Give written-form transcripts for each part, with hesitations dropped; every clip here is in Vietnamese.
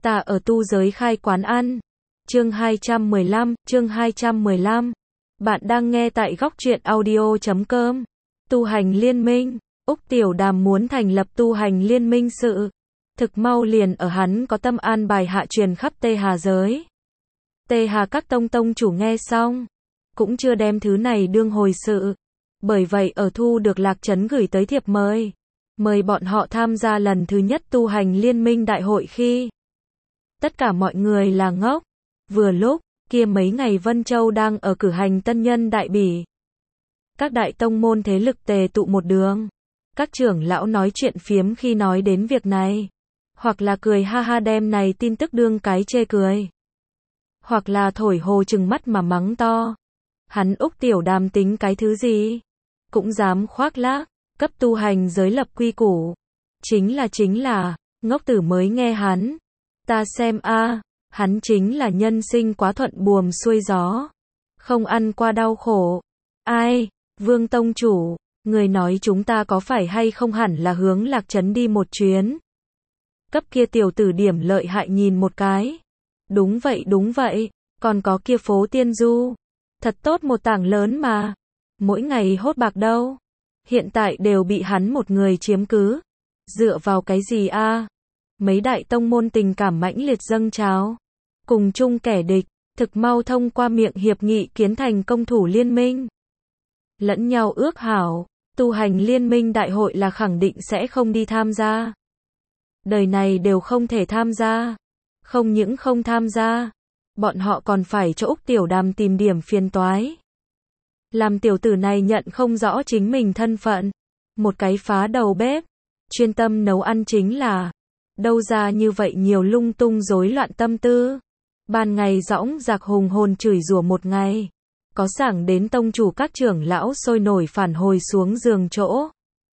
Ta ở tu giới khai quán ăn. Chương 215. Bạn đang nghe tại góc truyện audio.com. Tu hành liên minh. Úc Tiểu Đàm muốn thành lập tu hành liên minh sự. Thực mau liền ở hắn có tâm an bài hạ truyền khắp Tê Hà giới. Tê Hà các tông chủ nghe xong, cũng chưa đem thứ này đương hồi sự. Bởi vậy ở thu được Lạc Trấn gửi tới thiệp mời bọn họ tham gia lần thứ nhất tu hành liên minh đại hội khi tất cả mọi người là ngốc. Vừa lúc kia mấy ngày Vân Châu đang ở cử hành tân nhân đại bỉ. Các đại tông môn thế lực tề tụ một đường. Các trưởng lão nói chuyện phiếm khi nói đến việc này. Hoặc là cười ha ha đem này tin tức đương cái chê cười. Hoặc là thổi hồ trừng mắt mà mắng to. Hắn Úc Tiểu Đàm tính cái thứ gì? Cũng dám khoác lác, cấp tu hành giới lập quy củ. Chính là, ngốc tử mới nghe hắn. Ta xem hắn chính là nhân sinh quá thuận buồm xuôi gió. Không ăn qua đau khổ. Ai, Vương Tông Chủ, người nói chúng ta có phải hay không hẳn là hướng Lạc Trấn đi một chuyến. Cấp kia tiểu tử điểm lợi hại nhìn một cái. Đúng vậy, còn có kia phố Tiên Du. Thật tốt một tảng lớn mà. Mỗi ngày hốt bạc đâu. Hiện tại đều bị hắn một người chiếm cứ. Dựa vào cái gì Mấy đại tông môn tình cảm mãnh liệt dâng trào. Cùng chung kẻ địch, thực mau thông qua miệng hiệp nghị kiến thành công thủ liên minh. Lẫn nhau ước hảo, tu hành liên minh đại hội là khẳng định sẽ không đi tham gia. Đời này đều không thể tham gia. Không những không tham gia, bọn họ còn phải cho Úc Tiểu Đàm tìm điểm phiền toái. Làm tiểu tử này nhận không rõ chính mình thân phận. Một cái phá đầu bếp, chuyên tâm nấu ăn chính là, đâu ra như vậy nhiều lung tung rối loạn tâm tư. Ban ngày dõng dạc hùng hồn chửi rủa một ngày. Có sảng đến tông chủ các trưởng lão sôi nổi phản hồi xuống giường chỗ.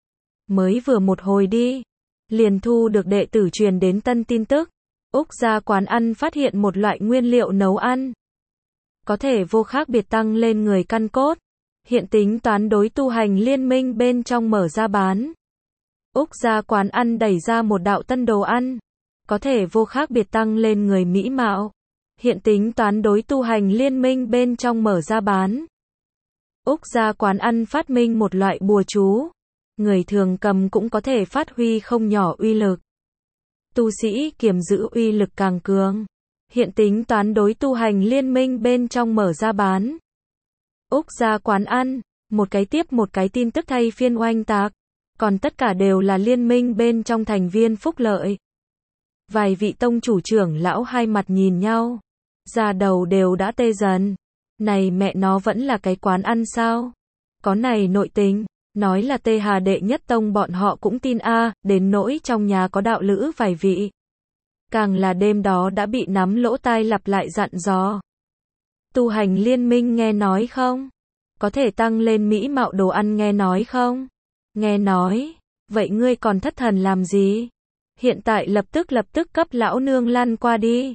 Mới vừa một hồi đi, liền thu được đệ tử truyền đến tân tin tức. Úc gia quán ăn phát hiện một loại nguyên liệu nấu ăn. Có thể vô khác biệt tăng lên người căn cốt. Hiện tính toán đối tu hành liên minh bên trong mở ra bán. Úc gia quán ăn đẩy ra một đạo tân đồ ăn. Có thể vô khác biệt tăng lên người mỹ mạo. Hiện tính toán đối tu hành liên minh bên trong mở ra bán. Úc gia quán ăn phát minh một loại bùa chú. Người thường cầm cũng có thể phát huy không nhỏ uy lực. Tu sĩ kiềm giữ uy lực càng cường. Hiện tính toán đối tu hành liên minh bên trong mở ra bán. Úc gia quán ăn, một cái tiếp một cái tin tức thay phiên oanh tạc. Còn tất cả đều là liên minh bên trong thành viên phúc lợi. Vài vị tông chủ trưởng lão hai mặt nhìn nhau. Da đầu đều đã tê dần. Này mẹ nó vẫn là cái quán ăn sao? Có này nội tình. Nói là Tê Hà đệ nhất tông bọn họ cũng tin đến nỗi trong nhà có đạo lữ vài vị. Càng là đêm đó đã bị nắm lỗ tai lặp lại dặn dò. Tu hành liên minh nghe nói không? Có thể tăng lên mỹ mạo đồ ăn nghe nói không? Nghe nói. Vậy ngươi còn thất thần làm gì? Hiện tại lập tức cấp lão nương lăn qua đi.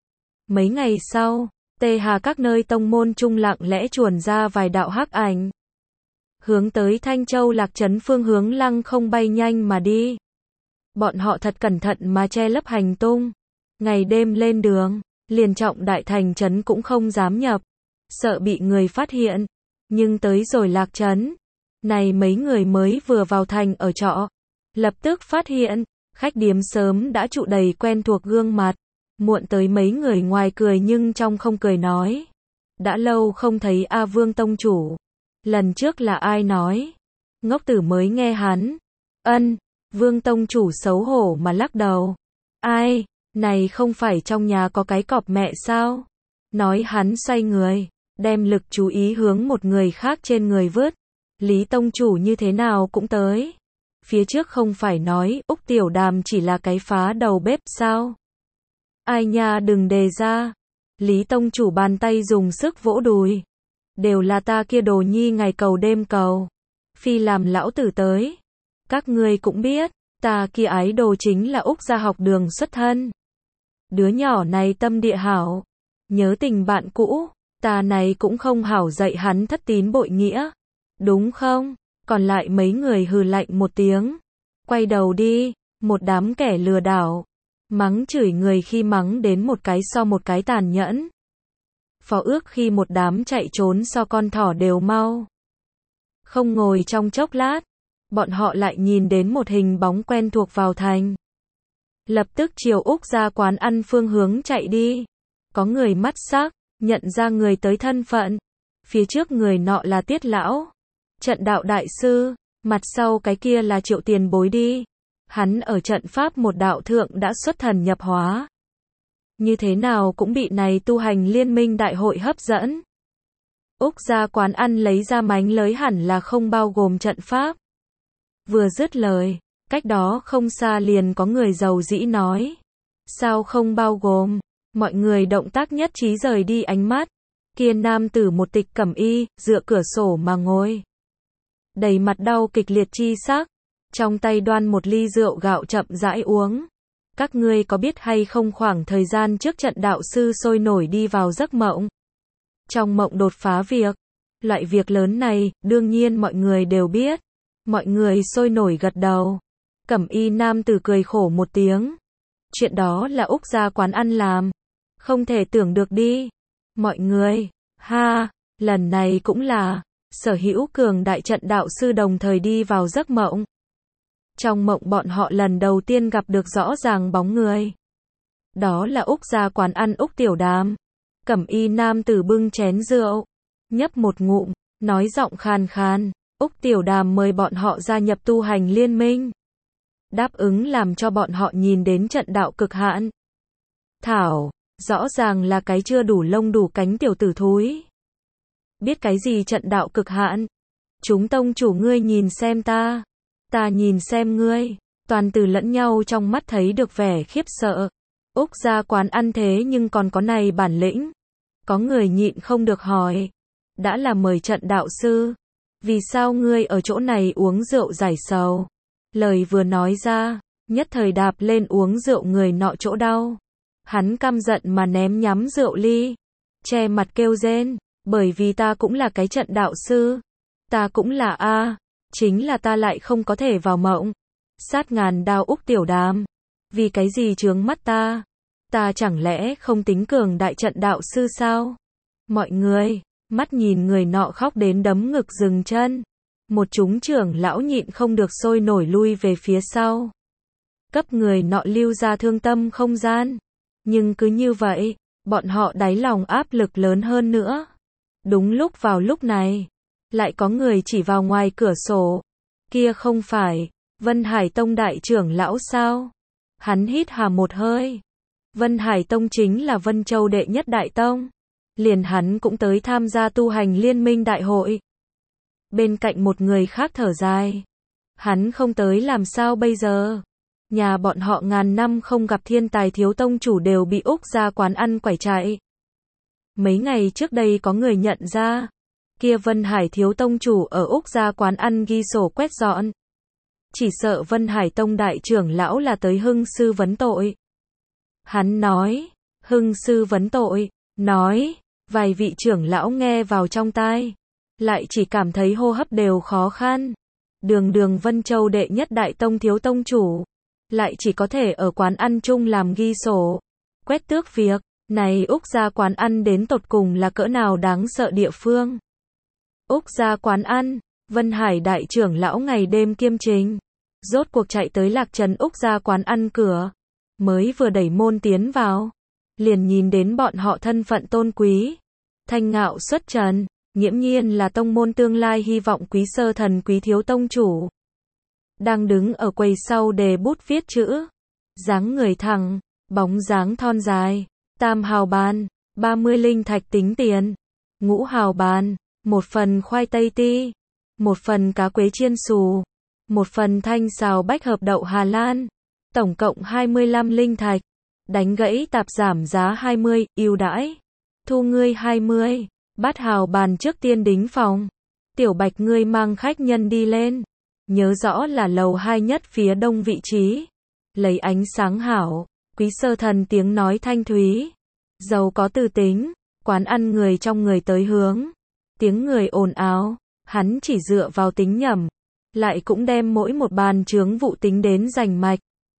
Mấy ngày sau, Tê Hà các nơi tông môn trung lặng lẽ chuồn ra vài đạo hắc ảnh. Hướng tới Thanh Châu Lạc Trấn phương hướng lăng không bay nhanh mà đi. Bọn họ thật cẩn thận mà che lấp hành tung. Ngày đêm lên đường, liền trọng đại thành trấn cũng không dám nhập. Sợ bị người phát hiện. Nhưng tới rồi Lạc Trấn. Này mấy người mới vừa vào thành ở trọ. Lập tức phát hiện, khách điếm sớm đã trụ đầy quen thuộc gương mặt. Muộn tới mấy người ngoài cười nhưng trong không cười nói. Đã lâu không thấy Vương Tông Chủ. Lần trước là ai nói? Ngốc tử mới nghe hắn. Vương Tông Chủ xấu hổ mà lắc đầu. Ai, này không phải trong nhà có cái cọp mẹ sao? Nói hắn xoay người, đem lực chú ý hướng một người khác trên người vứt. Lý Tông Chủ như thế nào cũng tới. Phía trước không phải nói Úc Tiểu Đàm chỉ là cái phá đầu bếp sao? Ai nha đừng đề ra. Lý Tông Chủ bàn tay dùng sức vỗ đùi. Đều là ta kia đồ nhi ngày cầu đêm cầu. Phi làm lão tử tới. Các ngươi cũng biết, ta kia ái đồ chính là Úc gia học đường xuất thân. Đứa nhỏ này tâm địa hảo. Nhớ tình bạn cũ, ta này cũng không hảo dạy hắn thất tín bội nghĩa. Đúng không? Còn lại mấy người hừ lạnh một tiếng. Quay đầu đi, một đám kẻ lừa đảo. Mắng chửi người khi mắng đến một cái so một cái tàn nhẫn. Phó ước khi một đám chạy trốn so con thỏ đều mau. Không ngồi trong chốc lát, bọn họ lại nhìn đến một hình bóng quen thuộc vào thành. Lập tức chiều Úc ra quán ăn phương hướng chạy đi. Có người mắt sắc, nhận ra người tới thân phận. Phía trước người nọ là Tiết lão, trận đạo đại sư, mặt sau cái kia là Triệu tiền bối đi. Hắn ở trận pháp một đạo thượng đã xuất thần nhập hóa. Như thế nào cũng bị này tu hành liên minh đại hội hấp dẫn. Úc ra quán ăn lấy ra mánh lới hẳn là không bao gồm trận pháp. Vừa dứt lời, cách đó không xa liền có người giàu dĩ nói. Sao không bao gồm? Mọi người động tác nhất trí rời đi ánh mắt. Kia nam tử một tịch cẩm y, dựa cửa sổ mà ngồi. Đầy mặt đau kịch liệt chi sắc. Trong tay đoan một ly rượu gạo chậm rãi uống. Các ngươi có biết hay không khoảng thời gian trước trận đạo sư sôi nổi đi vào giấc mộng. Trong mộng đột phá việc. Loại việc lớn này, đương nhiên mọi người đều biết. Mọi người sôi nổi gật đầu. Cẩm y nam tử cười khổ một tiếng. Chuyện đó là Úc ra quán ăn làm. Không thể tưởng được đi. Mọi người, ha, lần này cũng là, sở hữu cường đại trận đạo sư đồng thời đi vào giấc mộng. Trong mộng bọn họ lần đầu tiên gặp được rõ ràng bóng người. Đó là Úc ra quán ăn Úc Tiểu Đàm. Cẩm y nam tử bưng chén rượu, nhấp một ngụm, nói giọng khàn khàn, Úc Tiểu Đàm mời bọn họ gia nhập tu hành liên minh. Đáp ứng làm cho bọn họ nhìn đến trận đạo cực hạn. Thảo, rõ ràng là cái chưa đủ lông đủ cánh tiểu tử thúi. Biết cái gì trận đạo cực hạn? Chúng tông chủ ngươi nhìn xem ta. Ta nhìn xem ngươi. Toàn từ lẫn nhau trong mắt thấy được vẻ khiếp sợ. Úc ra quán ăn thế nhưng còn có này bản lĩnh. Có người nhịn không được hỏi. Đã là mời trận đạo sư. Vì sao ngươi ở chỗ này uống rượu giải sầu? Lời vừa nói ra, nhất thời đạp lên uống rượu người nọ chỗ đau. Hắn căm giận mà ném nhắm rượu ly. Che mặt kêu rên. Bởi vì ta cũng là cái trận đạo sư. Ta cũng là A. Chính là ta lại không có thể vào mộng. Sát ngàn đao Úc Tiểu Đàm. Vì cái gì chướng mắt ta? Ta chẳng lẽ không tính cường đại trận đạo sư sao? Mọi người, mắt nhìn người nọ khóc đến đấm ngực dừng chân. Một chúng trưởng lão nhịn không được sôi nổi lui về phía sau. Cấp người nọ lưu ra thương tâm không gian. Nhưng cứ như vậy, bọn họ đáy lòng áp lực lớn hơn nữa. Đúng lúc vào lúc này, lại có người chỉ vào ngoài cửa sổ. Kia không phải, Vân Hải Tông đại trưởng lão sao? Hắn hít hà một hơi. Vân Hải Tông chính là Vân Châu đệ nhất đại tông. Liền hắn cũng tới tham gia tu hành liên minh đại hội. Bên cạnh một người khác thở dài. Hắn không tới làm sao bây giờ? Nhà bọn họ ngàn năm không gặp thiên tài thiếu tông chủ đều bị Úc ra quán ăn quẩy chạy. Mấy ngày trước đây có người nhận ra. Kia Vân Hải thiếu tông chủ ở Úc ra quán ăn ghi sổ quét dọn. Chỉ sợ Vân Hải Tông đại trưởng lão là tới hưng sư vấn tội. Hắn nói, hưng sư vấn tội, nói, vài vị trưởng lão nghe vào trong tai. Lại chỉ cảm thấy hô hấp đều khó khăn. Đường Vân Châu đệ nhất đại tông thiếu tông chủ. Lại chỉ có thể ở quán ăn chung làm ghi sổ. Quét tước việc, này Úc ra quán ăn đến tột cùng là cỡ nào đáng sợ địa phương. Úc ra quán ăn, Vân Hải đại trưởng lão ngày đêm kiêm trình. Rốt cuộc chạy tới Lạc Trần Úc ra quán ăn cửa. Mới vừa đẩy môn tiến vào. Liền nhìn đến bọn họ thân phận tôn quý. Thanh ngạo xuất trần, nghiễm nhiên là tông môn tương lai hy vọng quý sơ thần quý thiếu tông chủ. Đang đứng ở quầy sau đề bút viết chữ. Dáng người thẳng, bóng dáng thon dài. Tam hào bàn, 30 linh thạch tính tiền. Ngũ hào bàn, một phần khoai tây ti. Một phần cá quế chiên xù. Một phần thanh xào bách hợp đậu Hà Lan. Tổng cộng 25 linh thạch. Đánh gãy tạp giảm giá 20, ưu đãi. Thu ngươi 20. Bát hào bàn trước tiên đính phòng. Tiểu Bạch ngươi mang khách nhân đi lên. Nhớ rõ là lầu 2 nhất phía đông vị trí. Lấy ánh sáng hảo. Quý sơ thần tiếng nói thanh thúy. Giàu có tư tính. Quán ăn người trong người tới hướng. Tiếng người ồn ào. Hắn chỉ dựa vào tính nhẩm. Lại cũng đem mỗi một bàn chướng vụ tính đến rành mạch.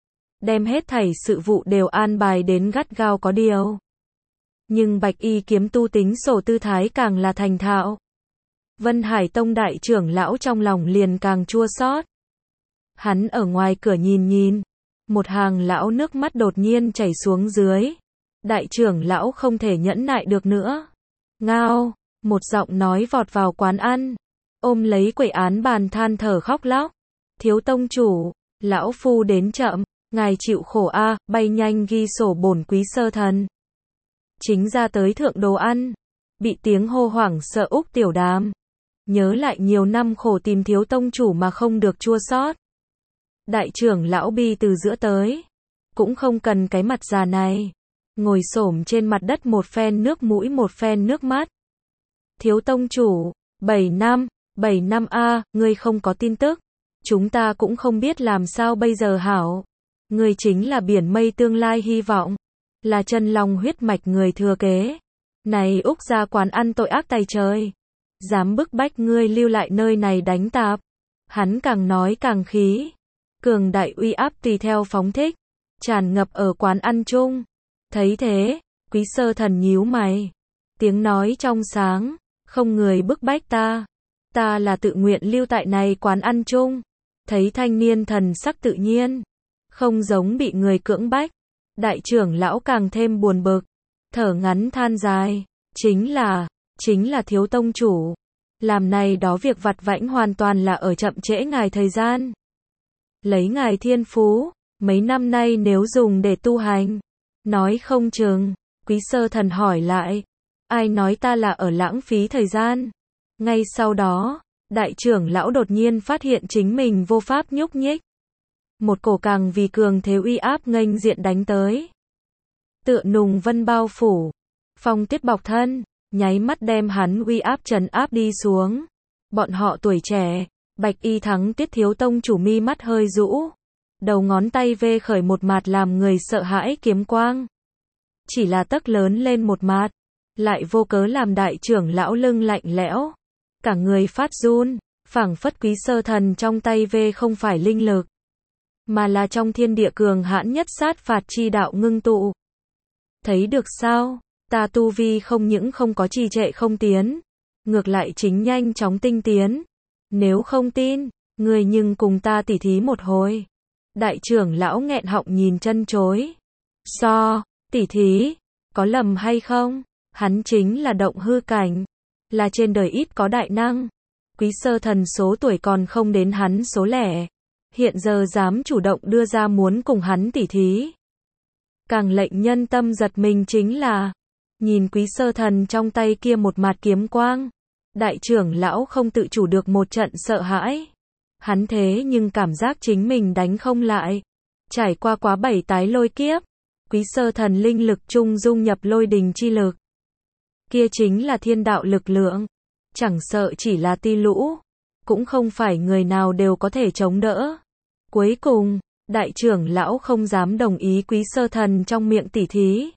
đem hết thảy sự vụ đều an bài đến gắt gao có điều. Nhưng Bạch Y kiếm tu tính sổ tư thái càng là thành thạo. Vân Hải Tông đại trưởng lão trong lòng liền càng chua xót. Hắn ở ngoài cửa nhìn nhìn, một hàng lão nước mắt đột nhiên chảy xuống dưới. Đại trưởng lão không thể nhẫn nại được nữa. Ngao, một giọng nói vọt vào quán ăn, ôm lấy quầy án bàn than thở khóc lóc. Thiếu tông chủ, lão phu đến chậm, ngài chịu khổ a, bay nhanh ghi sổ bổn quý sơ thần. Chính ra tới thượng đồ ăn, bị tiếng hô hoảng sợ Úc Tiểu Đàm. Nhớ lại nhiều năm khổ tìm thiếu tông chủ mà không được chua xót. Đại trưởng lão bi từ giữa tới, cũng không cần cái mặt già này. Ngồi xổm trên mặt đất một phen nước mũi một phen nước mắt. Thiếu tông chủ, 7 năm a, ngươi không có tin tức. Chúng ta cũng không biết làm sao bây giờ hảo. Ngươi chính là biển mây tương lai hy vọng. Là chân long huyết mạch người thừa kế. Này Úc gia quán ăn tội ác tày trời. Dám bức bách ngươi lưu lại nơi này đánh tạp. Hắn càng nói càng khí. Cường đại uy áp tùy theo phóng thích. Tràn ngập ở quán ăn chung. Thấy thế, quý sơ thần nhíu mày. Tiếng nói trong sáng. Không người bức bách ta. Ta là tự nguyện lưu tại này quán ăn chung. Thấy thanh niên thần sắc tự nhiên. Không giống bị người cưỡng bách. Đại trưởng lão càng thêm buồn bực. Thở ngắn than dài. Chính là thiếu tông chủ. Làm này đó việc vặt vãnh hoàn toàn là ở chậm trễ ngài thời gian. Lấy ngài thiên phú, mấy năm nay nếu dùng để tu hành. Nói không chừng, quý sơ thần hỏi lại. Ai nói ta là ở lãng phí thời gian? Ngay sau đó, đại trưởng lão đột nhiên phát hiện chính mình vô pháp nhúc nhích. Một cổ càng vì cường thế uy áp nghênh diện đánh tới. Tựa nùng vân bao phủ, phong tuyết bọc thân, nháy mắt đem hắn uy áp trấn áp đi xuống. Bọn họ tuổi trẻ, Bạch Y thắng Tiết thiếu tông chủ mi mắt hơi rũ. Đầu ngón tay vê khởi một mạt làm người sợ hãi kiếm quang. Chỉ là tấc lớn lên một mạt, lại vô cớ làm đại trưởng lão lưng lạnh lẽo. Cả người phát run, phảng phất quý sơ thần trong tay vê không phải linh lực. Mà là trong thiên địa cường hãn nhất sát phạt chi đạo ngưng tụ. Thấy được sao, ta tu vi không những không có trì trệ không tiến. Ngược lại chính nhanh chóng tinh tiến. Nếu không tin, người nhưng cùng ta tỉ thí một hồi. Đại trưởng lão nghẹn họng nhìn chân chối. Tỉ thí, có lầm hay không? Hắn chính là động hư cảnh. Là trên đời ít có đại năng. Quý sơ thần số tuổi còn không đến hắn số lẻ. Hiện giờ dám chủ động đưa ra muốn cùng hắn tỉ thí. Càng lệnh nhân tâm giật mình chính là, nhìn quý sơ thần trong tay kia một mạt kiếm quang. Đại trưởng lão không tự chủ được một trận sợ hãi. Hắn thế nhưng cảm giác chính mình đánh không lại. Trải qua quá 7 tái lôi kiếp. Quý sơ thần linh lực trung dung nhập lôi đình chi lực. Kia chính là thiên đạo lực lượng. Chẳng sợ chỉ là ti lũ. Cũng không phải người nào đều có thể chống đỡ. Cuối cùng, đại trưởng lão không dám đồng ý quý sơ thần trong miệng tỉ thí.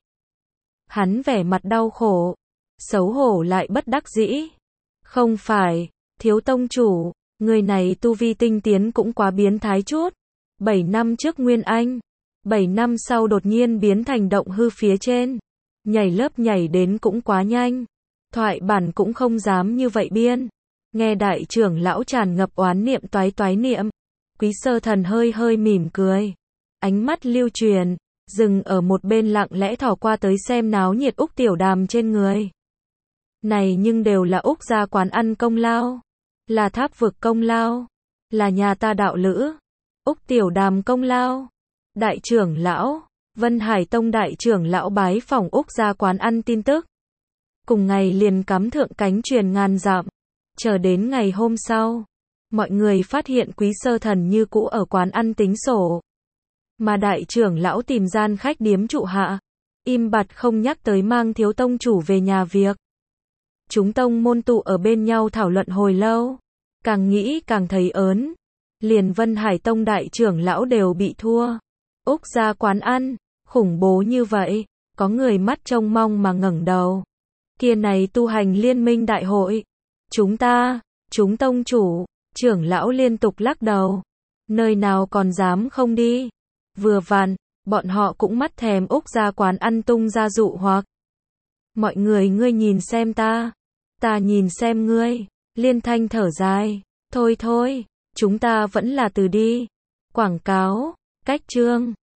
Hắn vẻ mặt đau khổ. Xấu hổ lại bất đắc dĩ. Không phải, thiếu tông chủ, người này tu vi tinh tiến cũng quá biến thái chút. 7 năm trước Nguyên Anh, 7 năm sau đột nhiên biến thành động hư phía trên. Nhảy lớp nhảy đến cũng quá nhanh. Thoại bản cũng không dám như vậy biên. Nghe đại trưởng lão tràn ngập oán niệm toái niệm. Quý sơ thần hơi hơi mỉm cười. Ánh mắt lưu truyền, dừng ở một bên lặng lẽ thỏ qua tới xem náo nhiệt Úc Tiểu Đàm trên người. Này nhưng đều là Úc gia quán ăn công lao. Là tháp vực công lao. Là nhà ta đạo lữ. Úc Tiểu Đàm công lao. Đại trưởng lão, Vân Hải Tông đại trưởng lão bái phỏng Úc gia quán ăn tin tức. Cùng ngày liền cắm thượng cánh truyền ngàn dặm. Chờ đến ngày hôm sau, mọi người phát hiện quý sơ thần như cũ ở quán ăn tính sổ. Mà đại trưởng lão tìm gian khách điếm trụ hạ. Im bặt không nhắc tới mang thiếu tông chủ về nhà việc. Chúng tông môn tụ ở bên nhau thảo luận hồi lâu. Càng nghĩ càng thấy ớn. Liền Vân Hải Tông đại trưởng lão đều bị thua. Úc gia quán ăn, khủng bố như vậy, có người mắt trông mong mà ngẩng đầu. Kia này tu hành liên minh đại hội. Chúng tông chủ, trưởng lão liên tục lắc đầu. Nơi nào còn dám không đi. Vừa vặn, bọn họ cũng mắt thèm Úc ra quán ăn tung ra dụ hoặc. Mọi người ngươi nhìn xem ta nhìn xem ngươi. Liên Thanh thở dài, thôi thôi, chúng ta vẫn là từ đi. Quảng cáo, cách chương.